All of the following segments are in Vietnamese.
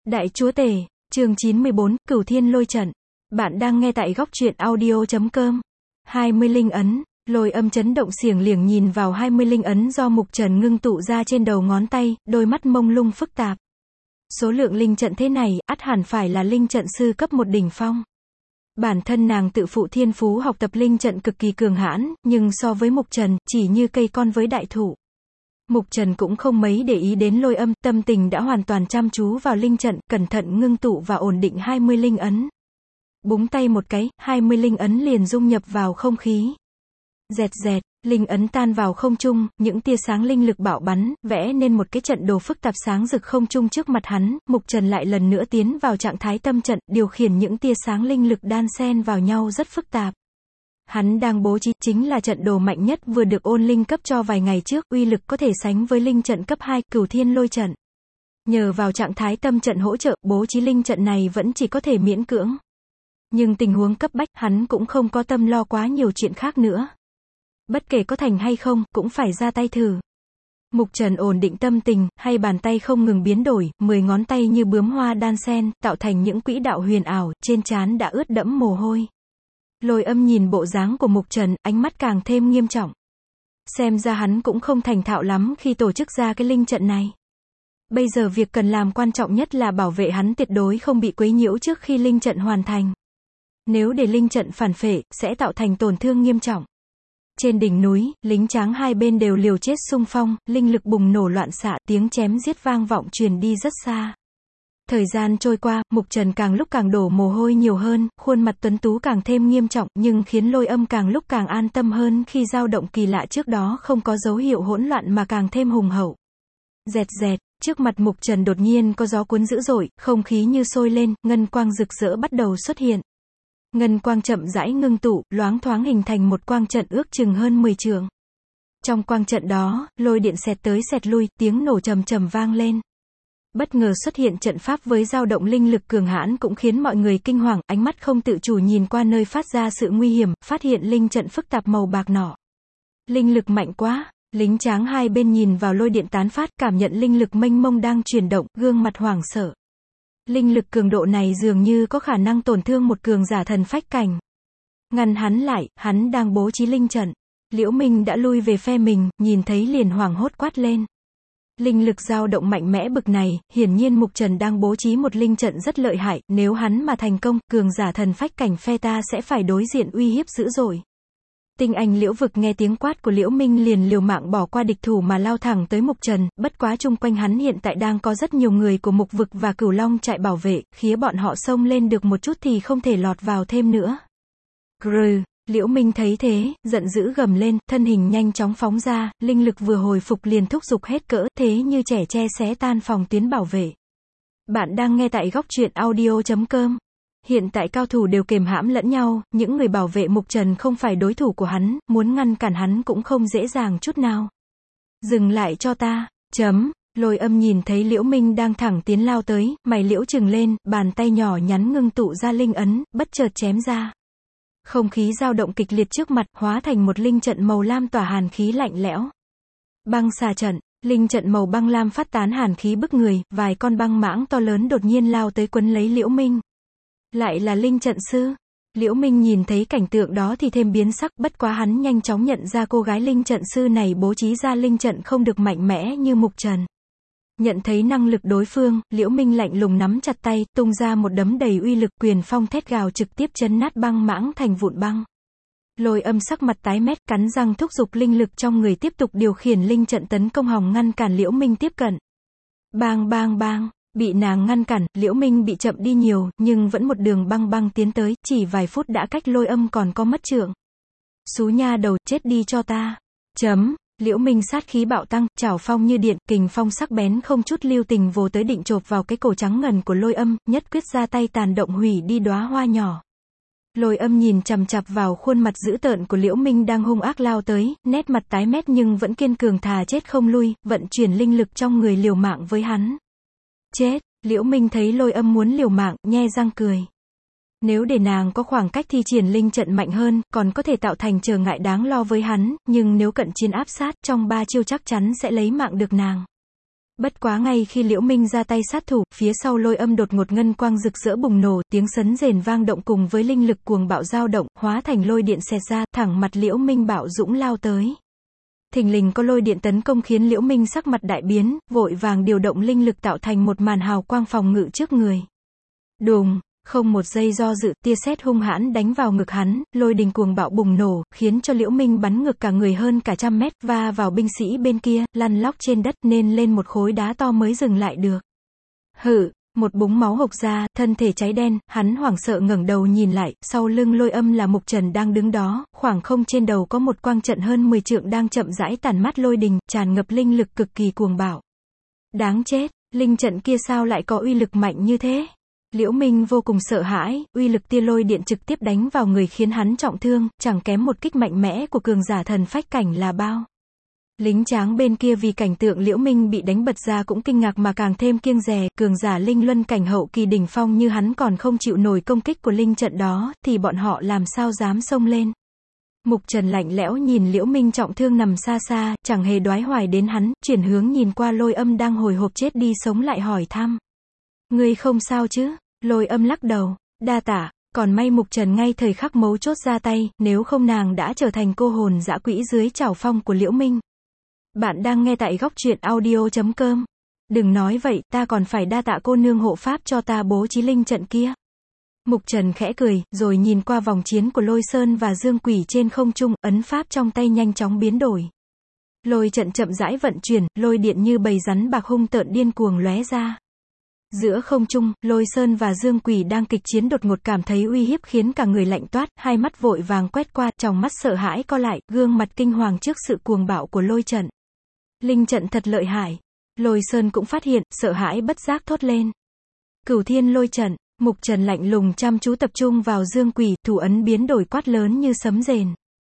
Đại chúa tể, chương 94, Cửu Thiên Lôi Trận. Bạn đang nghe tại góc truyện audio.com. 20 linh ấn, Lôi Âm chấn động xiềng liềng nhìn vào 20 linh ấn do Mục Trần ngưng tụ ra trên đầu ngón tay, đôi mắt mông lung phức tạp. Số lượng linh trận thế này, ắt hẳn phải là linh trận sư cấp 1 đỉnh phong. Bản thân nàng tự phụ thiên phú học tập linh trận cực kỳ cường hãn, nhưng so với Mục Trần, chỉ như cây con với đại thụ. Mục Trần cũng không mấy để ý đến Lôi Âm, tâm tình đã hoàn toàn chăm chú vào linh trận, cẩn thận ngưng tụ và ổn định 20 linh ấn. Búng tay một cái, 20 linh ấn liền dung nhập vào không khí. Dẹt dẹt, linh ấn tan vào không trung, những tia sáng linh lực bạo bắn, vẽ nên một cái trận đồ phức tạp sáng rực không trung trước mặt hắn. Mục Trần lại lần nữa tiến vào trạng thái tâm trận, điều khiển những tia sáng linh lực đan xen vào nhau rất phức tạp. Hắn đang bố trí chính là trận đồ mạnh nhất vừa được ôn linh cấp cho vài ngày trước, uy lực có thể sánh với linh trận cấp 2, Cửu Thiên Lôi Trận. Nhờ vào trạng thái tâm trận hỗ trợ, bố trí linh trận này vẫn chỉ có thể miễn cưỡng. Nhưng tình huống cấp bách, hắn cũng không có tâm lo quá nhiều chuyện khác nữa. Bất kể có thành hay không, cũng phải ra tay thử. Mục Trần ổn định tâm tình, hay bàn tay không ngừng biến đổi, 10 ngón tay như bướm hoa đan xen, tạo thành những quỹ đạo huyền ảo, trên trán đã ướt đẫm mồ hôi. Lôi Âm nhìn bộ dáng của Mục Trần, ánh mắt càng thêm nghiêm trọng. Xem ra hắn cũng không thành thạo lắm khi tổ chức ra cái linh trận này. Bây giờ việc cần làm quan trọng nhất là bảo vệ hắn tuyệt đối không bị quấy nhiễu trước khi linh trận hoàn thành. Nếu để linh trận phản phệ, sẽ tạo thành tổn thương nghiêm trọng. Trên đỉnh núi, lính tráng hai bên đều liều chết xung phong, linh lực bùng nổ loạn xạ, tiếng chém giết vang vọng truyền đi rất xa. Thời gian trôi qua, Mục Trần càng lúc càng đổ mồ hôi nhiều hơn, khuôn mặt tuấn tú càng thêm nghiêm trọng, nhưng khiến Lôi Âm càng lúc càng an tâm hơn khi dao động kỳ lạ trước đó không có dấu hiệu hỗn loạn mà càng thêm hùng hậu. Dẹt dẹt, trước mặt Mục Trần đột nhiên có gió cuốn dữ dội, không khí như sôi lên, ngân quang rực rỡ bắt đầu xuất hiện. Ngân quang chậm rãi ngưng tụ, loáng thoáng hình thành một quang trận ước chừng hơn 10 trượng. Trong quang trận đó, lôi điện xẹt tới xẹt lui, tiếng nổ trầm trầm vang lên. Bất ngờ xuất hiện trận pháp với dao động linh lực cường hãn cũng khiến mọi người kinh hoàng, ánh mắt không tự chủ nhìn qua nơi phát ra sự nguy hiểm, phát hiện linh trận phức tạp màu bạc nọ. Linh lực mạnh quá, lính tráng hai bên nhìn vào lôi điện tán phát, cảm nhận linh lực mênh mông đang chuyển động, gương mặt hoảng sợ. Linh lực cường độ này dường như có khả năng tổn thương một cường giả thần phách cảnh. Ngăn hắn lại, hắn đang bố trí linh trận. Liễu Minh đã lui về phe mình, nhìn thấy liền hoảng hốt quát lên. Linh lực dao động mạnh mẽ bực này, hiển nhiên Mục Trần đang bố trí một linh trận rất lợi hại, nếu hắn mà thành công, cường giả thần phách cảnh phe ta sẽ phải đối diện uy hiếp dữ dội. Tinh Anh Liễu Vực nghe tiếng quát của Liễu Minh liền liều mạng bỏ qua địch thủ mà lao thẳng tới Mục Trần, bất quá chung quanh hắn hiện tại đang có rất nhiều người của Mục Vực và Cửu Long trại bảo vệ, khía bọn họ xông lên được một chút thì không thể lọt vào thêm nữa. Grừ, Liễu Minh thấy thế, giận dữ gầm lên, thân hình nhanh chóng phóng ra, linh lực vừa hồi phục liền thúc giục hết cỡ, thế như trẻ tre xé tan phòng tuyến bảo vệ. Bạn đang nghe tại góc truyện audio.com. Hiện tại cao thủ đều kềm hãm lẫn nhau, những người bảo vệ Mục Trần không phải đối thủ của hắn, muốn ngăn cản hắn cũng không dễ dàng chút nào. Dừng lại cho ta, Lôi Âm nhìn thấy Liễu Minh đang thẳng tiến lao tới, mày liễu trừng lên, bàn tay nhỏ nhắn ngưng tụ ra linh ấn, bất chợt chém ra. Không khí dao động kịch liệt trước mặt, hóa thành một linh trận màu lam tỏa hàn khí lạnh lẽo. Băng xà trận, linh trận màu băng lam phát tán hàn khí bức người, vài con băng mãng to lớn đột nhiên lao tới quấn lấy Liễu Minh. Lại là linh trận sư. Liễu Minh nhìn thấy cảnh tượng đó thì thêm biến sắc, bất quá hắn nhanh chóng nhận ra cô gái linh trận sư này bố trí ra linh trận không được mạnh mẽ như Mục Trần. Nhận thấy năng lực đối phương, Liễu Minh lạnh lùng nắm chặt tay, tung ra một đấm đầy uy lực, quyền phong thét gào trực tiếp chấn nát băng mãng thành vụn băng. Lôi Âm sắc mặt tái mét, cắn răng thúc giục linh lực trong người tiếp tục điều khiển linh trận tấn công hòng ngăn cản Liễu Minh tiếp cận. Bang bang bang, bị nàng ngăn cản, Liễu Minh bị chậm đi nhiều, nhưng vẫn một đường băng băng tiến tới, chỉ vài phút đã cách Lôi Âm còn có mất trượng. Xú nha đầu, chết đi cho ta. Liễu Minh sát khí bạo tăng, chảo phong như điện, kình phong sắc bén không chút lưu tình vồ tới định chộp vào cái cổ trắng ngần của Lôi Âm, nhất quyết ra tay tàn động hủy đi đóa hoa nhỏ. Lôi Âm nhìn chằm chằm vào khuôn mặt dữ tợn của Liễu Minh đang hung ác lao tới, nét mặt tái mét nhưng vẫn kiên cường thà chết không lui, vận chuyển linh lực trong người liều mạng với hắn. Chết, Liễu Minh thấy Lôi Âm muốn liều mạng, nhe răng cười. Nếu để nàng có khoảng cách thi triển linh trận mạnh hơn, còn có thể tạo thành trở ngại đáng lo với hắn, nhưng nếu cận chiến áp sát, trong 3 chiêu chắc chắn sẽ lấy mạng được nàng. Bất quá ngay khi Liễu Minh ra tay sát thủ, phía sau Lôi Âm đột ngột ngân quang rực rỡ bùng nổ, tiếng sấn rền vang động cùng với linh lực cuồng bạo dao động, hóa thành lôi điện xẹt ra, thẳng mặt Liễu Minh bạo dũng lao tới. Thình lình có lôi điện tấn công khiến Liễu Minh sắc mặt đại biến, vội vàng điều động linh lực tạo thành một màn hào quang phòng ngự trước người. Đùng, không một giây do dự, tia sét hung hãn đánh vào ngực hắn, lôi đình cuồng bạo bùng nổ, khiến cho Liễu Minh bắn ngược cả người hơn cả 100 mét, va vào binh sĩ bên kia, lăn lóc trên đất nên lên một khối đá to mới dừng lại được. Hự, một búng máu hộc ra, thân thể cháy đen, hắn hoảng sợ ngẩng đầu nhìn lại, sau lưng Lôi Âm là Mục Trần đang đứng đó, khoảng không trên đầu có một quang trận hơn 10 trượng đang chậm rãi tản mát lôi đình, tràn ngập linh lực cực kỳ cuồng bạo. Đáng chết, linh trận kia sao lại có uy lực mạnh như thế? Liễu Minh vô cùng sợ hãi, uy lực tia lôi điện trực tiếp đánh vào người khiến hắn trọng thương, chẳng kém một kích mạnh mẽ của cường giả thần phách cảnh là bao. Lính tráng bên kia vì cảnh tượng Liễu Minh bị đánh bật ra cũng kinh ngạc mà càng thêm kiêng dè, cường giả linh luân cảnh hậu kỳ đỉnh phong như hắn còn không chịu nổi công kích của linh trận đó, thì bọn họ làm sao dám xông lên. Mục Trần lạnh lẽo nhìn Liễu Minh trọng thương nằm xa xa, chẳng hề đoái hoài đến hắn, chuyển hướng nhìn qua Lôi Âm đang hồi hộp chết đi sống lại hỏi thăm. Ngươi không sao chứ? Lôi Âm lắc đầu, đa tạ, còn may Mục Trần ngay thời khắc mấu chốt ra tay, nếu không nàng đã trở thành cô hồn dã quỷ dưới chảo phong của Liễu Minh. Bạn đang nghe tại góc truyện audio.com. Đừng nói vậy, ta còn phải đa tạ cô nương hộ pháp cho ta bố trí linh trận kia. Mục Trần khẽ cười, rồi nhìn qua vòng chiến của Lôi Sơn và Dương Quỷ trên không trung, ấn pháp trong tay nhanh chóng biến đổi. Lôi trận chậm rãi vận chuyển, lôi điện như bầy rắn bạc hung tợn điên cuồng lóe ra. Giữa không trung, Lôi Sơn và Dương Quỷ đang kịch chiến đột ngột cảm thấy uy hiếp khiến cả người lạnh toát, hai mắt vội vàng quét qua, tròng mắt sợ hãi co lại, gương mặt kinh hoàng trước sự cuồng bạo của lôi trận. Linh trận thật lợi hại. Lôi Sơn cũng phát hiện, sợ hãi bất giác thốt lên. Cửu Thiên Lôi Trận. Mục Trần lạnh lùng chăm chú tập trung vào Dương Quỷ, thủ ấn biến đổi quát lớn như sấm rền.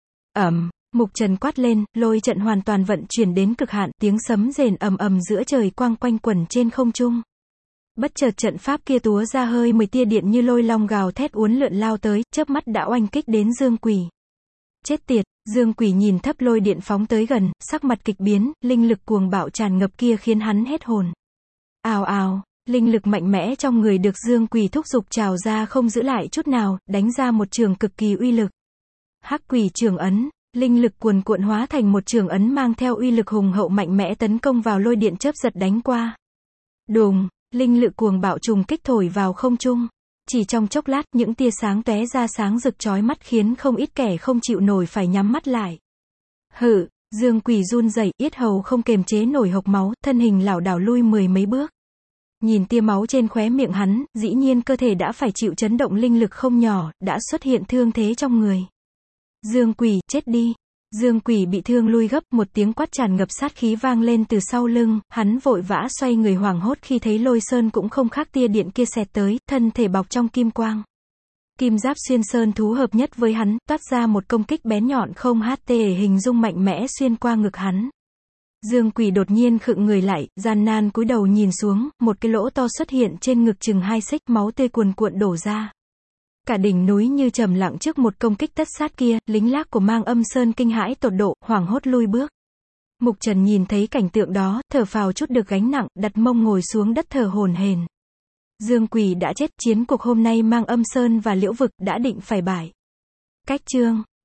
Mục Trần quát lên, lôi trận hoàn toàn vận chuyển đến cực hạn, tiếng sấm rền ầm ầm giữa trời quang quanh quẩn trên không trung. Bất chợt trận pháp kia túa ra hơi 10 tia điện như lôi long gào thét uốn lượn lao tới, chớp mắt đã oanh kích đến Dương Quỷ. Chết tiệt, Dương Quỷ nhìn thấp lôi điện phóng tới gần, sắc mặt kịch biến, linh lực cuồng bạo tràn ngập kia khiến hắn hết hồn. Ào ào, linh lực mạnh mẽ trong người được Dương Quỷ thúc giục trào ra không giữ lại chút nào, đánh ra một trường cực kỳ uy lực. Hắc Quỷ Trường Ấn, linh lực cuồn cuộn hóa thành một trường ấn mang theo uy lực hùng hậu mạnh mẽ tấn công vào lôi điện chớp giật đánh qua. Đùng, linh lực cuồng bạo trùng kích thổi vào không trung. Chỉ trong chốc lát, những tia sáng tóe ra sáng rực chói mắt khiến không ít kẻ không chịu nổi phải nhắm mắt lại. Hự, Dương Quỷ run rẩy, yết hầu không kềm chế nổi hộc máu, thân hình lảo đảo lui 10 mấy bước. Nhìn tia máu trên khóe miệng hắn, dĩ nhiên cơ thể đã phải chịu chấn động linh lực không nhỏ, đã xuất hiện thương thế trong người. Dương Quỷ, chết đi. Dương Quỷ bị thương lui gấp, một tiếng quát tràn ngập sát khí vang lên từ sau lưng, hắn vội vã xoay người hoảng hốt khi thấy Lôi Sơn cũng không khác tia điện kia xẹt tới, thân thể bọc trong kim quang. Kim giáp xuyên sơn thú hợp nhất với hắn, toát ra một công kích bén nhọn không HT hình dung mạnh mẽ xuyên qua ngực hắn. Dương Quỷ đột nhiên khựng người lại, gian nan cúi đầu nhìn xuống, một cái lỗ to xuất hiện trên ngực chừng 2 xích, máu tươi cuồn cuộn đổ ra. Cả đỉnh núi như trầm lặng trước một công kích tất sát kia, lính lác của Mang Âm Sơn kinh hãi tột độ, hoảng hốt lui bước. Mục Trần nhìn thấy cảnh tượng đó, thở phào chút được gánh nặng, đặt mông ngồi xuống đất thở hổn hển. Dương Quỷ đã chết, chiến cuộc hôm nay Mang Âm Sơn và Liễu Vực đã định phải bại. Cách chương